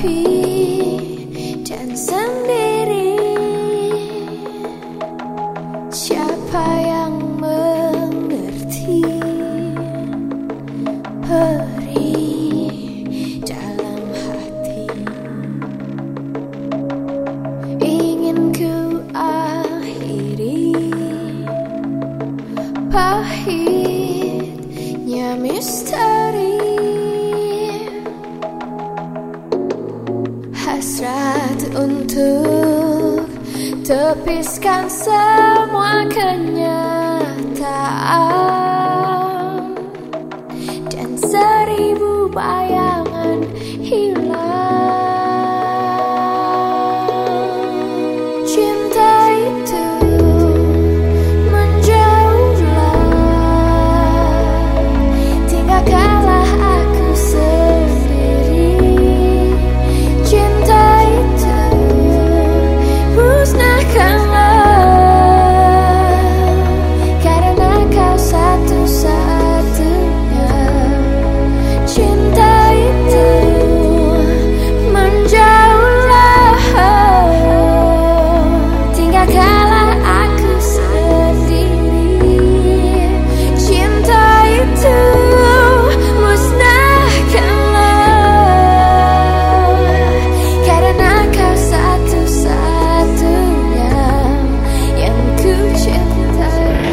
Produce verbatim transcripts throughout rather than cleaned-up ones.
sepi dan sendiri. Siapa yang mengerti perih dalam hati? Ingin ku akhiri pahitnya misteri. Hasrat untuk tepiskan semua kenyataan dan seribu bayangan hilang. Cinta itu menjauhlah, tinggalkanlah aku sendiri. Cinta itu musnahkanlah, karena kau satu-satunya. Cinta itu menjauhlah, tinggalkanlah aku sendiri. Cinta itu musnahkanlah, karena kau satu-satunya yang ku cintai.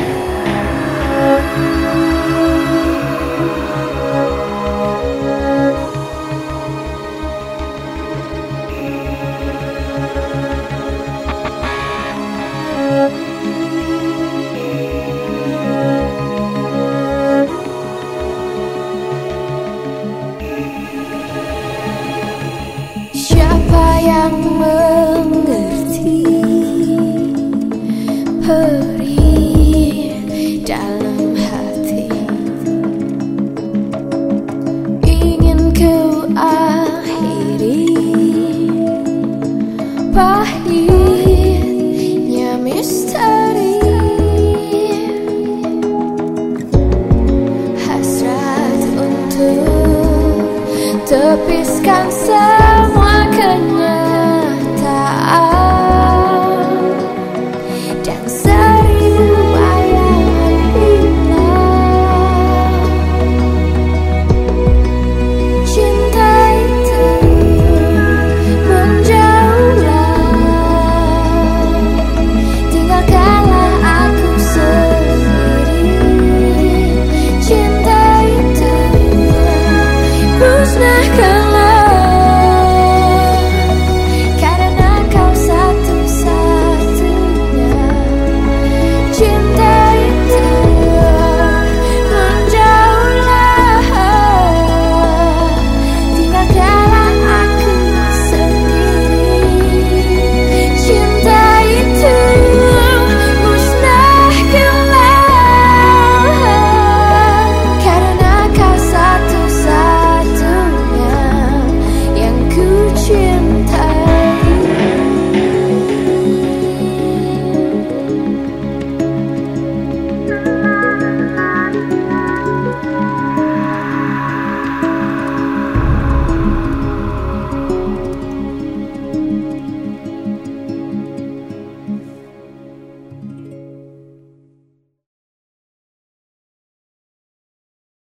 Siapa yang mengerti perih dalam hati? Ingin ku akhiri pahitnya misteri. Hasrat untuk tepiskan semua kenyataan